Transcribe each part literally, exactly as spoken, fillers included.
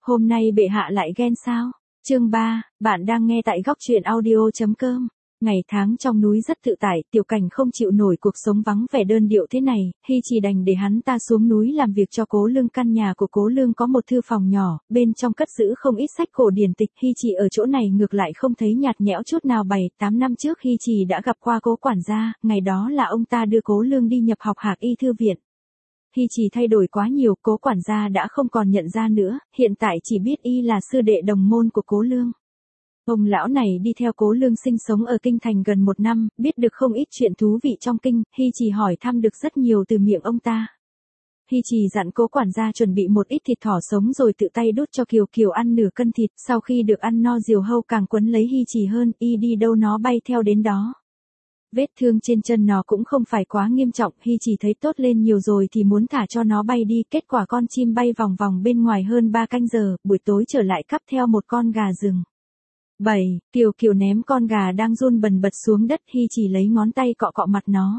Hôm nay bệ hạ lại ghen sao? Chương ba, bạn đang nghe tại góc truyện audio.com. Ngày tháng trong núi rất tự tại, Tiểu Cảnh không chịu nổi cuộc sống vắng vẻ đơn điệu thế này, Hy chỉ đành để hắn ta xuống núi làm việc cho Cố Lương. Căn nhà của Cố Lương có một thư phòng nhỏ, bên trong cất giữ không ít sách cổ điển tịch. Hy chỉ ở chỗ này ngược lại không thấy nhạt nhẽo chút nào. Bảy tám năm trước Hy chỉ đã gặp qua Cố quản gia, ngày đó là ông ta đưa Cố Lương đi nhập học Hạc Y thư viện. Hy chỉ thay đổi quá nhiều, Cố quản gia đã không còn nhận ra nữa, hiện tại chỉ biết y là sư đệ đồng môn của Cố Lương. Ông lão này đi theo Cố Lương sinh sống ở kinh thành gần một năm, biết được không ít chuyện thú vị trong kinh. Hy chỉ hỏi thăm được rất nhiều từ miệng ông ta. Hy chỉ dặn Cố quản gia chuẩn bị một ít thịt thỏ sống rồi tự tay đút cho Kiều Kiều ăn nửa cân thịt. Sau khi được ăn no, diều hâu càng quấn lấy Hy chỉ hơn, y đi đâu nó bay theo đến đó. Vết thương trên chân nó cũng không phải quá nghiêm trọng, Hy chỉ thấy tốt lên nhiều rồi thì muốn thả cho nó bay đi. Kết quả con chim bay vòng vòng bên ngoài hơn ba canh giờ, buổi tối trở lại cắp theo một con gà rừng. bảy. Kiều Kiều ném con gà đang run bần bật xuống đất. Hy chỉ lấy ngón tay cọ cọ mặt nó.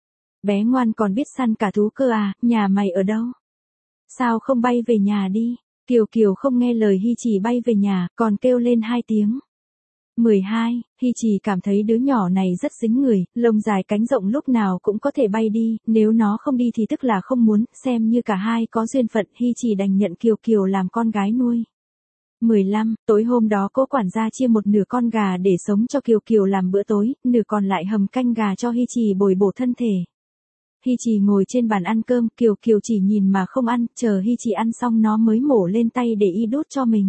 Bé ngoan còn biết săn cả thú cơ à, nhà mày ở đâu? Sao không bay về nhà đi? Kiều Kiều không nghe lời Hy chỉ bay về nhà, còn kêu lên hai tiếng. mười hai. Hy chỉ cảm thấy đứa nhỏ này rất dính người, lông dài cánh rộng lúc nào cũng có thể bay đi, nếu nó không đi thì tức là không muốn, xem như cả hai có duyên phận. Hy chỉ đành nhận Kiều Kiều làm con gái nuôi. mười lăm. Tối hôm đó Cố quản gia chia một nửa con gà để sống cho Kiều Kiều làm bữa tối, nửa còn lại hầm canh gà cho Hy chỉ bồi bổ thân thể. Hy chỉ ngồi trên bàn ăn cơm, Kiều Kiều chỉ nhìn mà không ăn, chờ Hy chỉ ăn xong nó mới mổ lên tay để y đút cho mình.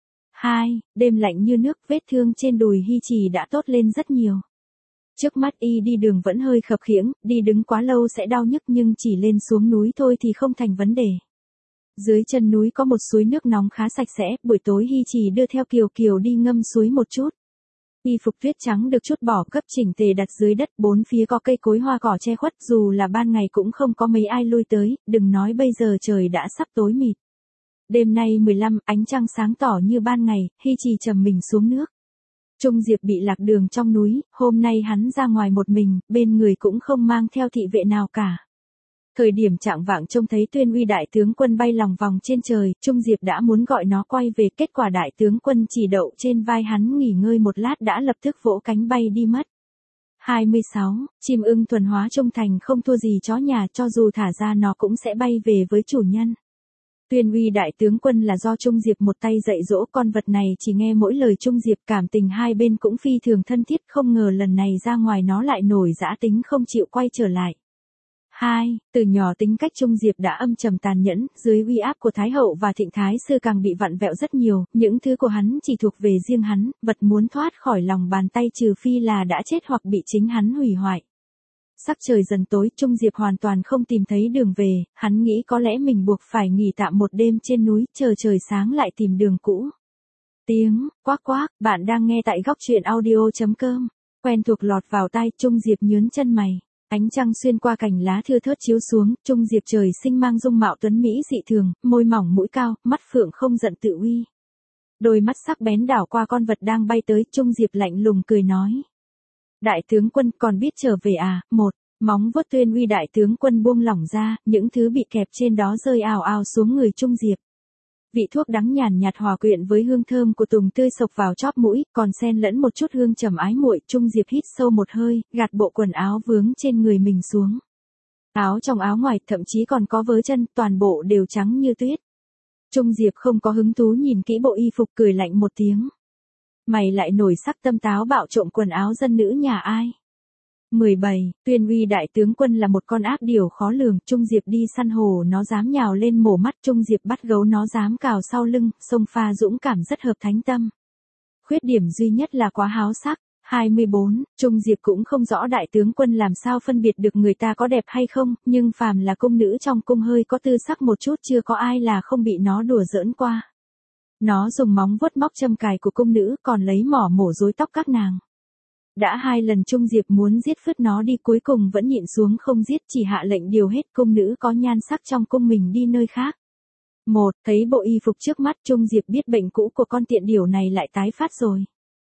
hai. Đêm lạnh như nước, vết thương trên đùi Hy chỉ đã tốt lên rất nhiều. Trước mắt y đi đường vẫn hơi khập khiễng, đi đứng quá lâu sẽ đau nhức, nhưng chỉ lên xuống núi thôi thì không thành vấn đề. Dưới chân núi có một suối nước nóng khá sạch sẽ, buổi tối Hy chỉ đưa theo Kiều Kiều đi ngâm suối một chút. Y phục tuyết trắng được chút bỏ cấp chỉnh tề đặt dưới đất, bốn phía có cây cối hoa cỏ che khuất, dù là ban ngày cũng không có mấy ai lui tới, đừng nói bây giờ trời đã sắp tối mịt. Đêm nay mười lăm, ánh trăng sáng tỏ như ban ngày, Hy chỉ trầm mình xuống nước. Trung Diệp bị lạc đường trong núi, hôm nay hắn ra ngoài một mình, bên người cũng không mang theo thị vệ nào cả. Thời điểm chạng vạng trông thấy Tuyên Uy đại tướng quân bay lòng vòng trên trời, Trung Diệp đã muốn gọi nó quay về, kết quả đại tướng quân chỉ đậu trên vai hắn nghỉ ngơi một lát đã lập tức vỗ cánh bay đi mất. hai mươi sáu. Chim ưng thuần hóa trung thành không thua gì chó nhà, cho dù thả ra nó cũng sẽ bay về với chủ nhân. Tuyên Uy đại tướng quân là do Trung Diệp một tay dạy dỗ, con vật này chỉ nghe mỗi lời Trung Diệp, cảm tình hai bên cũng phi thường thân thiết, không ngờ lần này ra ngoài nó lại nổi dã tính không chịu quay trở lại. hai. Từ nhỏ tính cách Trung Diệp đã âm trầm tàn nhẫn, dưới uy áp của Thái hậu và Thịnh Thái sư càng bị vặn vẹo rất nhiều, những thứ của hắn chỉ thuộc về riêng hắn, vật muốn thoát khỏi lòng bàn tay trừ phi là đã chết hoặc bị chính hắn hủy hoại. Sắc trời dần tối, Trung Diệp hoàn toàn không tìm thấy đường về, hắn nghĩ có lẽ mình buộc phải nghỉ tạm một đêm trên núi, chờ trời sáng lại tìm đường cũ. Tiếng quát quát, bạn đang nghe tại góc truyện audio.com. Quen thuộc lọt vào tai, Trung Diệp nhướng chân mày. Ánh trăng xuyên qua cành lá thưa thớt chiếu xuống, Trung Diệp trời sinh mang dung mạo tuấn mỹ dị thường, môi mỏng mũi cao, mắt phượng không giận tự uy. Đôi mắt sắc bén đảo qua con vật đang bay tới, Trung Diệp lạnh lùng cười nói. Đại tướng quân còn biết trở về à? Một. Móng vuốt Tuyên Uy đại tướng quân buông lỏng ra, những thứ bị kẹp trên đó rơi ào ào xuống người Trung Diệp. Vị thuốc đắng nhàn nhạt hòa quyện với hương thơm của tùng tươi sộc vào chóp mũi, còn xen lẫn một chút hương trầm ái muội. Trung Diệp hít sâu một hơi, gạt bộ quần áo vướng trên người mình xuống. Áo trong áo ngoài, thậm chí còn có vớ chân, toàn bộ đều trắng như tuyết. Trung Diệp không có hứng thú nhìn kỹ bộ y phục, cười lạnh một tiếng. Mày lại nổi sắc tâm táo bạo trộm quần áo dân nữ nhà ai? mười bảy. Tuyên Uy đại tướng quân là một con ác điều khó lường, Trung Diệp đi săn hổ nó dám nhào lên mổ mắt, Trung Diệp bắt gấu nó dám cào sau lưng, xông pha dũng cảm rất hợp thánh tâm. Khuyết điểm duy nhất là quá háo sắc. hai mươi bốn. Trung Diệp cũng không rõ đại tướng quân làm sao phân biệt được người ta có đẹp hay không, nhưng phàm là cung nữ trong cung hơi có tư sắc một chút chưa có ai là không bị nó đùa giỡn qua. Nó dùng móng vuốt móc châm cài của cung nữ, còn lấy mỏ mổ rối tóc các nàng. Đã hai lần Trung Diệp muốn giết phứt nó đi, cuối cùng vẫn nhịn xuống không giết, chỉ hạ lệnh điều hết cung nữ có nhan sắc trong cung mình đi nơi khác. Một. Thấy bộ y phục trước mắt, Trung Diệp biết bệnh cũ của con tiện điểu này lại tái phát rồi.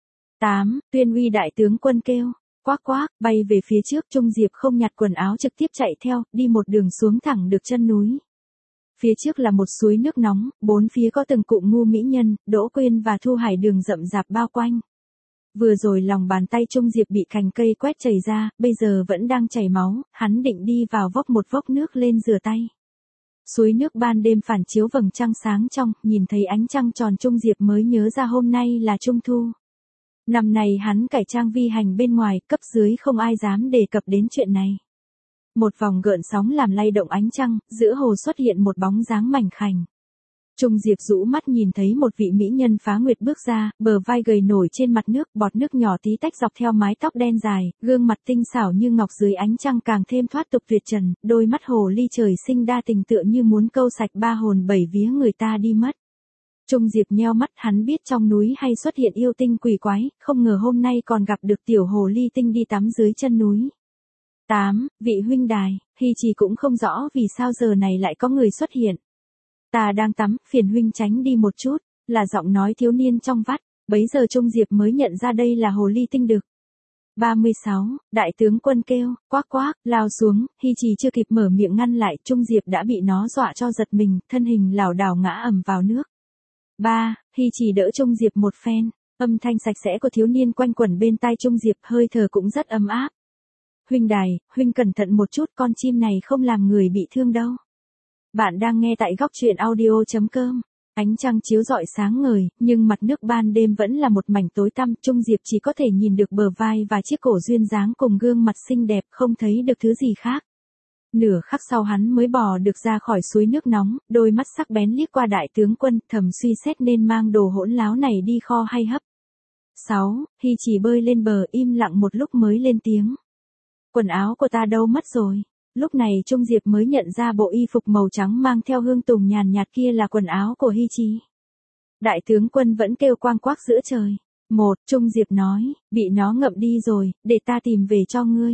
tám. Tuyên Uy đại tướng quân kêu. Quác quác, bay về phía trước, Trung Diệp không nhặt quần áo trực tiếp chạy theo, đi một đường xuống thẳng được chân núi. Phía trước là một suối nước nóng, bốn phía có từng cụm ngu mỹ nhân, Đỗ Quyên và Thu Hải Đường rậm rạp bao quanh. Vừa rồi lòng bàn tay Trung Diệp bị cành cây quét chảy ra, bây giờ vẫn đang chảy máu, hắn định đi vào vốc một vốc nước lên rửa tay. Suối nước ban đêm phản chiếu vầng trăng sáng trong, nhìn thấy ánh trăng tròn Trung Diệp mới nhớ ra hôm nay là Trung Thu. Năm này hắn cải trang vi hành bên ngoài, cấp dưới không ai dám đề cập đến chuyện này. Một vòng gợn sóng làm lay động ánh trăng, giữa hồ xuất hiện một bóng dáng mảnh khảnh. Trung Diệp rũ mắt nhìn thấy một vị mỹ nhân phá nguyệt bước ra, bờ vai gầy nổi trên mặt nước, bọt nước nhỏ tí tách dọc theo mái tóc đen dài, gương mặt tinh xảo như ngọc dưới ánh trăng càng thêm thoát tục tuyệt trần, đôi mắt hồ ly trời sinh đa tình tựa như muốn câu sạch ba hồn bảy vía người ta đi mất. Trung Diệp nheo mắt, hắn biết trong núi hay xuất hiện yêu tinh quỷ quái, không ngờ hôm nay còn gặp được tiểu hồ ly tinh đi tắm dưới chân núi. tám. Vị huynh đài, Hi Trì cũng không rõ vì sao giờ này lại có người xuất hiện. Ta đang tắm, phiền huynh tránh đi một chút, là giọng nói thiếu niên trong vắt, bấy giờ Trung Diệp mới nhận ra đây là hồ ly tinh đực. ba mươi sáu. Đại tướng quân kêu, quác quác, lao xuống, Hi Trì chưa kịp mở miệng ngăn lại, Trung Diệp đã bị nó dọa cho giật mình, thân hình lảo đảo ngã ầm vào nước. ba. Hi Trì đỡ Trung Diệp một phen, âm thanh sạch sẽ của thiếu niên quanh quẩn bên tai Trung Diệp, hơi thở cũng rất ấm áp. Huynh đài, huynh cẩn thận một chút, con chim này không làm người bị thương đâu. Bạn đang nghe tại góc truyện audio chấm com. Ánh trăng chiếu rọi sáng ngời, nhưng mặt nước ban đêm vẫn là một mảnh tối tăm, Trung Diệp chỉ có thể nhìn được bờ vai và chiếc cổ duyên dáng cùng gương mặt xinh đẹp, không thấy được thứ gì khác. Nửa khắc sau hắn mới bò được ra khỏi suối nước nóng, đôi mắt sắc bén liếc qua đại tướng quân, thầm suy xét nên mang đồ hỗn láo này đi kho hay hấp. sáu. Hi Trì bơi lên bờ, im lặng một lúc mới lên tiếng. Quần áo của ta đâu mất rồi? Lúc này Trung Diệp mới nhận ra bộ y phục màu trắng mang theo hương tùng nhàn nhạt kia là quần áo của Hi Trì. Đại tướng quân vẫn kêu quang quác giữa trời. Một, Trung Diệp nói, bị nó ngậm đi rồi, để ta tìm về cho ngươi.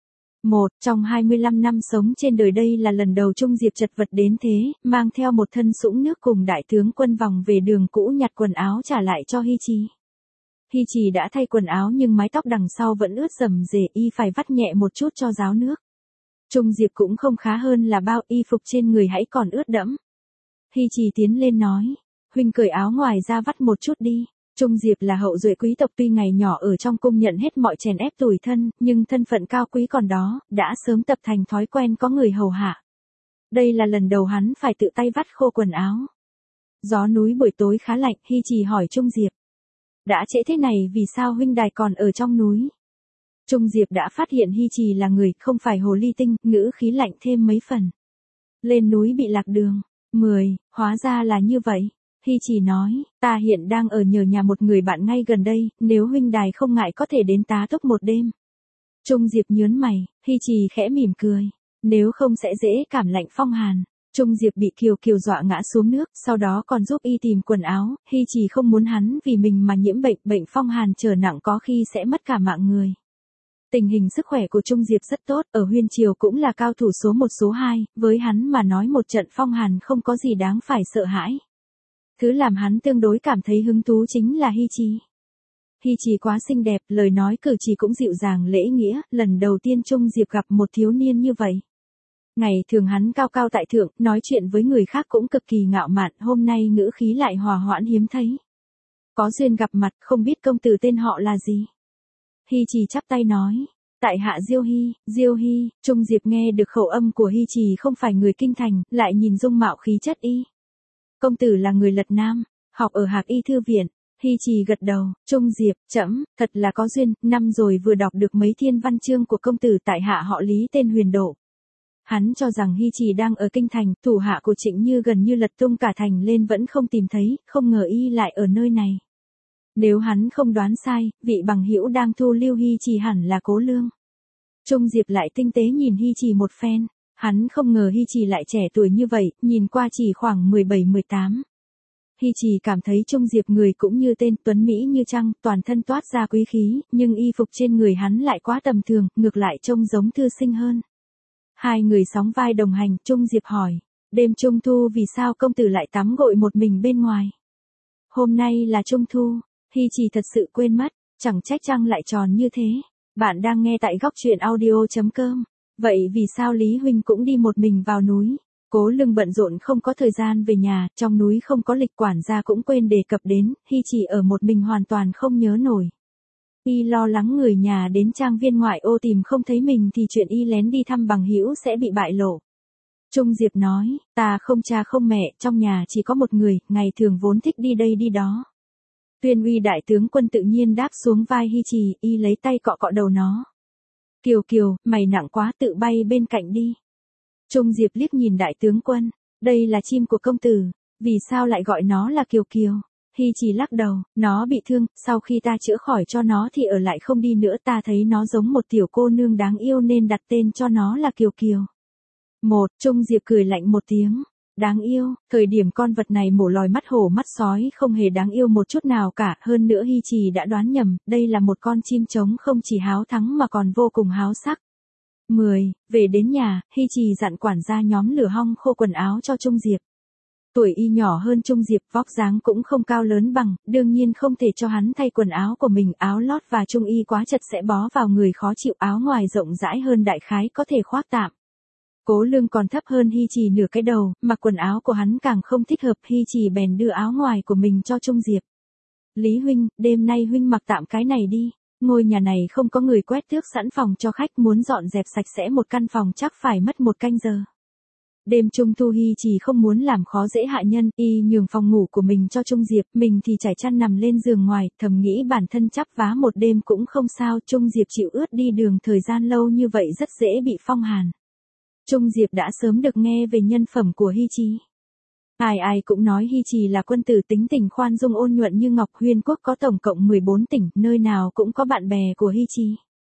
Một, trong hai mươi lăm năm sống trên đời đây là lần đầu Trung Diệp chật vật đến thế, mang theo một thân sũng nước cùng đại tướng quân vòng về đường cũ nhặt quần áo trả lại cho Hi Trì. Hi Trì đã thay quần áo nhưng mái tóc đằng sau vẫn ướt rầm rề, y phải vắt nhẹ một chút cho ráo nước. Trung Diệp cũng không khá hơn là bao, y phục trên người hãy còn ướt đẫm. Hi Trì tiến lên nói, huynh cởi áo ngoài ra vắt một chút đi. Trung Diệp là hậu duệ quý tộc, tuy ngày nhỏ ở trong cung nhận hết mọi chèn ép tủi thân, nhưng thân phận cao quý còn đó, đã sớm tập thành thói quen có người hầu hạ. Đây là lần đầu hắn phải tự tay vắt khô quần áo. Gió núi buổi tối khá lạnh, Hi Trì hỏi Trung Diệp. Đã trễ thế này vì sao huynh đài còn ở trong núi? Trung Diệp đã phát hiện Hi Trì là người, không phải hồ ly tinh, ngữ khí lạnh thêm mấy phần. Lên núi bị lạc đường. mười, hóa ra là như vậy. Hi Trì nói, ta hiện đang ở nhờ nhà một người bạn ngay gần đây, nếu huynh đài không ngại có thể đến tá túc một đêm. Trung Diệp nhớn mày, Hi Trì khẽ mỉm cười. Nếu không sẽ dễ cảm lạnh phong hàn. Trung Diệp bị Kiều Kiều dọa ngã xuống nước, sau đó còn giúp y tìm quần áo, Hi Trì không muốn hắn vì mình mà nhiễm bệnh, bệnh phong hàn trở nặng có khi sẽ mất cả mạng người. Tình hình sức khỏe của Trung Diệp rất tốt, ở Huyên Triều cũng là cao thủ số một số hai, với hắn mà nói một trận phong hàn không có gì đáng phải sợ hãi. Thứ làm hắn tương đối cảm thấy hứng thú chính là Hi Trì. Hi Trì quá xinh đẹp, lời nói cử chỉ cũng dịu dàng lễ nghĩa, lần đầu tiên Trung Diệp gặp một thiếu niên như vậy. Ngày thường hắn cao cao tại thượng, nói chuyện với người khác cũng cực kỳ ngạo mạn, hôm nay ngữ khí lại hòa hoãn hiếm thấy. Có duyên gặp mặt, không biết công tử tên họ là gì? Hi Trì chắp tay nói, tại hạ Diêu Hi. Diêu Hi. Trung Diệp nghe được khẩu âm của Hi Trì không phải người kinh thành, lại nhìn dung mạo khí chất y. Công tử là người Lật Nam, học ở Hạc Y Thư Viện. Hi Trì gật đầu, Trung Diệp, trẫm, thật là có duyên, năm rồi vừa đọc được mấy thiên văn chương của công tử, tại hạ họ Lý tên Huyền Độ. Hắn cho rằng Hi Trì đang ở kinh thành, thủ hạ của Trịnh Như gần như lật tung cả thành lên vẫn không tìm thấy, không ngờ y lại ở nơi này. Nếu hắn không đoán sai, vị bằng hữu đang thu lưu Hi Trì hẳn là Cố Lương. Trung Diệp lại tinh tế nhìn Hi Trì một phen, hắn không ngờ Hi Trì lại trẻ tuổi như vậy, nhìn qua chỉ khoảng mười bảy mười tám. Hi Trì cảm thấy Trung Diệp người cũng như tên, tuấn mỹ như trăng, toàn thân toát ra quý khí, nhưng y phục trên người hắn lại quá tầm thường, ngược lại trông giống thư sinh hơn. Hai người sóng vai đồng hành, Trung Diệp hỏi, đêm Trung Thu vì sao công tử lại tắm gội một mình bên ngoài? Hôm nay là Trung Thu, Hi Trì thật sự quên mất, chẳng trách trăng lại tròn như thế. Bạn đang nghe tại góc truyện audio chấm com. Vậy vì sao Lý Huynh cũng đi một mình vào núi? Cố Lương bận rộn không có thời gian về nhà, trong núi không có lịch quản gia cũng quên đề cập đến, Hy chỉ ở một mình hoàn toàn không nhớ nổi. Y lo lắng người nhà đến trang viên ngoại ô tìm không thấy mình thì chuyện y lén đi thăm bằng hữu sẽ bị bại lộ. Trung Diệp nói, ta không cha không mẹ, trong nhà chỉ có một người, ngày thường vốn thích đi đây đi đó. Tuyên Uy đại tướng quân tự nhiên đáp xuống vai Hy Trì, y lấy tay cọ cọ đầu nó. Kiều Kiều, mày nặng quá, tự bay bên cạnh đi. Trung Diệp liếc nhìn đại tướng quân, đây là chim của công tử, vì sao lại gọi nó là Kiều Kiều? Hy Trì lắc đầu, nó bị thương, sau khi ta chữa khỏi cho nó thì ở lại không đi nữa, ta thấy nó giống một tiểu cô nương đáng yêu nên đặt tên cho nó là Kiều Kiều. Một, Trung Diệp cười lạnh một tiếng. Đáng yêu, thời điểm con vật này mổ lòi mắt hổ mắt sói không hề đáng yêu một chút nào cả, hơn nữa Hy Trì đã đoán nhầm, đây là một con chim trống không chỉ háo thắng mà còn vô cùng háo sắc. mười. Về đến nhà, Hy Trì dặn quản gia nhóm lửa hong khô quần áo cho Trung Diệp. Tuổi y nhỏ hơn Trung Diệp, vóc dáng cũng không cao lớn bằng, đương nhiên không thể cho hắn thay quần áo của mình, áo lót và trung y quá chật sẽ bó vào người khó chịu, áo ngoài rộng rãi hơn đại khái có thể khoác tạm. Cố Lương còn thấp hơn Hy Trì nửa cái đầu, mặc quần áo của hắn càng không thích hợp, Hy Trì bèn đưa áo ngoài của mình cho Trung Diệp. Lý huynh, đêm nay huynh mặc tạm cái này đi, ngôi nhà này không có người quét tước sẵn phòng cho khách, muốn dọn dẹp sạch sẽ một căn phòng chắc phải mất một canh giờ. Đêm trung thu Hy Trì không muốn làm khó dễ hạ nhân, y nhường phòng ngủ của mình cho Trung Diệp, mình thì trải chăn nằm lên giường ngoài, thầm nghĩ bản thân chắp vá một đêm cũng không sao, Trung Diệp chịu ướt đi đường thời gian lâu như vậy rất dễ bị phong hàn. Trung Diệp đã sớm được nghe về nhân phẩm của Hy Trì. Ai ai cũng nói Hy Trì là quân tử tính tình khoan dung ôn nhuận như ngọc, Huyên quốc có tổng cộng mười bốn tỉnh, nơi nào cũng có bạn bè của Hy Trì.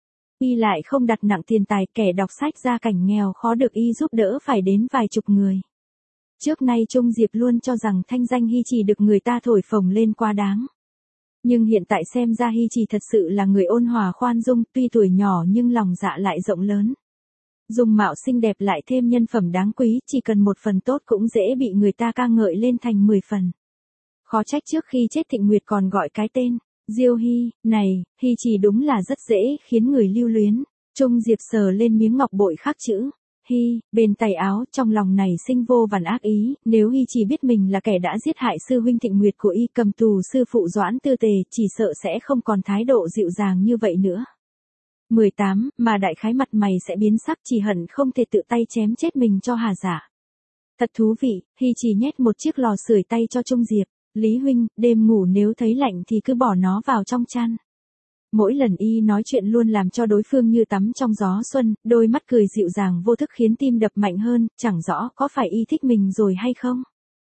Y lại không đặt nặng tiền tài, kẻ đọc sách gia cảnh nghèo khó được y giúp đỡ phải đến vài chục người. Trước nay Trung Diệp luôn cho rằng thanh danh Hy Trì được người ta thổi phồng lên quá đáng. Nhưng hiện tại xem ra Hy Trì thật sự là người ôn hòa khoan dung, tuy tuổi nhỏ nhưng lòng dạ lại rộng lớn. Dung mạo xinh đẹp lại thêm nhân phẩm đáng quý, chỉ cần một phần tốt cũng dễ bị người ta ca ngợi lên thành mười phần. Khó trách trước khi chết Thịnh Nguyệt còn gọi cái tên Diêu Hy, này, Hy Trì đúng là rất dễ khiến người lưu luyến. Trung Diệp sờ lên miếng ngọc bội khắc chữ Hy, bên tay áo, trong lòng này sinh vô vàn ác ý, nếu Hy Trì biết mình là kẻ đã giết hại sư huynh Thịnh Nguyệt của y, cầm tù sư phụ Doãn Tư Tề, chỉ sợ sẽ không còn thái độ dịu dàng như vậy nữa. mười tám, mà đại khái mặt mày sẽ biến sắc, chỉ hận không thể tự tay chém chết mình cho hà giả. Thật thú vị, Hy Trì nhét một chiếc lò sưởi tay cho Trung Diệp. Lý huynh, đêm ngủ nếu thấy lạnh thì cứ bỏ nó vào trong chăn. Mỗi lần y nói chuyện luôn làm cho đối phương như tắm trong gió xuân, đôi mắt cười dịu dàng vô thức khiến tim đập mạnh hơn, chẳng rõ có phải y thích mình rồi hay không.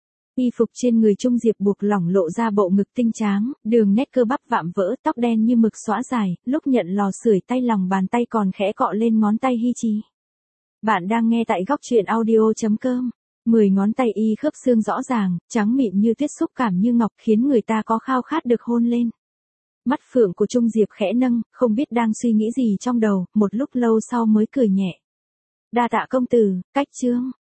Y phục trên người Trung Diệp buộc lỏng lộ ra bộ ngực tinh tráng, đường nét cơ bắp vạm vỡ, tóc đen như mực xõa dài, lúc nhận lò sưởi tay lòng bàn tay còn khẽ cọ lên ngón tay Hy Trì. Bạn đang nghe tại góc truyện audio chấm com. Mười ngón tay y khớp xương rõ ràng, trắng mịn như tuyết, xúc cảm như ngọc, khiến người ta có khao khát được hôn lên. Mắt phượng của Trung Diệp khẽ nâng, không biết đang suy nghĩ gì trong đầu, một lúc lâu sau mới cười nhẹ. Đa tạ công tử, cách chương.